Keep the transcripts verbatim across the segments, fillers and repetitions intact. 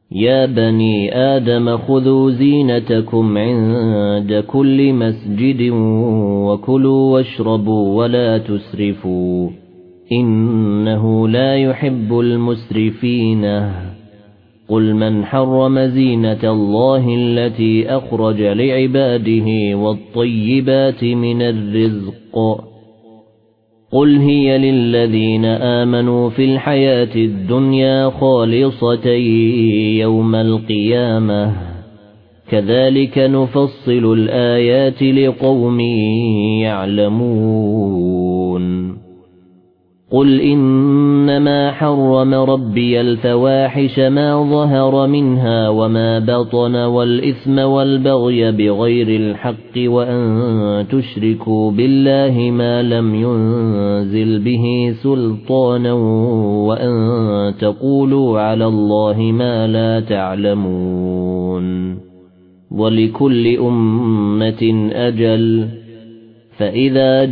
يا بني آدم خذوا زينتكم عند كل مسجد وكلوا واشربوا ولا تسرفوا إنه لا يحب المسرفين قل من حرم زينة الله التي أخرج لعباده والطيبات من الرزق قل هي للذين آمنوا في الحياة الدنيا خالصة يوم القيامة كذلك نفصل الآيات لقوم يعلمون قل إنما حرم ربي الفواحش ما ظهر منها وما بطن والإثم والبغي بغير الحق وأن تشركوا بالله ما لم ينزل به سلطانا وأن تقولوا على الله ما لا تعلمون ولكل أمة أجل فإذا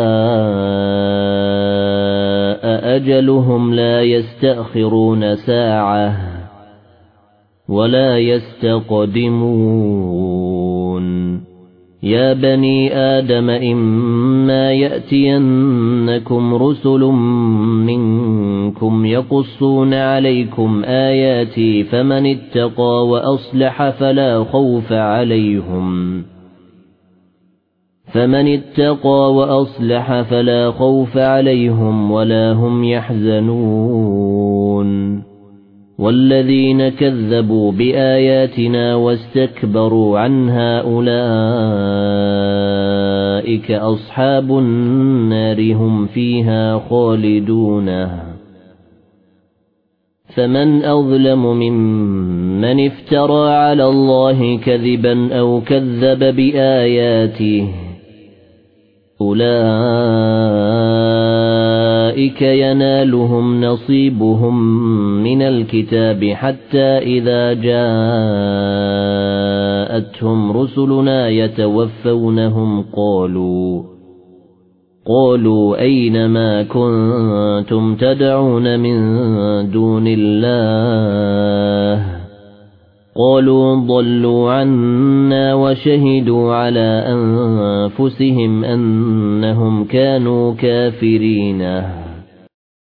جاء أجلهم لا يستأخرون ساعة ولا يستقدمون يا بني آدم إما يأتينكم رسل منكم يقصون عليكم آياتي فمن اتقى وأصلح فلا خوف عليهم فمن اتقى وأصلح فلا خوف عليهم ولا هم يحزنون والذين كذبوا بآياتنا واستكبروا عنها أولئك أصحاب النار هم فيها خالدون فمن أظلم ممن افترى على الله كذبا أو كذب بآياته أولئك ينالهم نصيبهم من الكتاب حتى إذا جاءتهم رسلنا يتوفونهم قالوا قالوا أين ما كنتم تدعون من دون الله قالوا ضلوا عنا وشهدوا على أنفسهم أنهم كانوا كافرين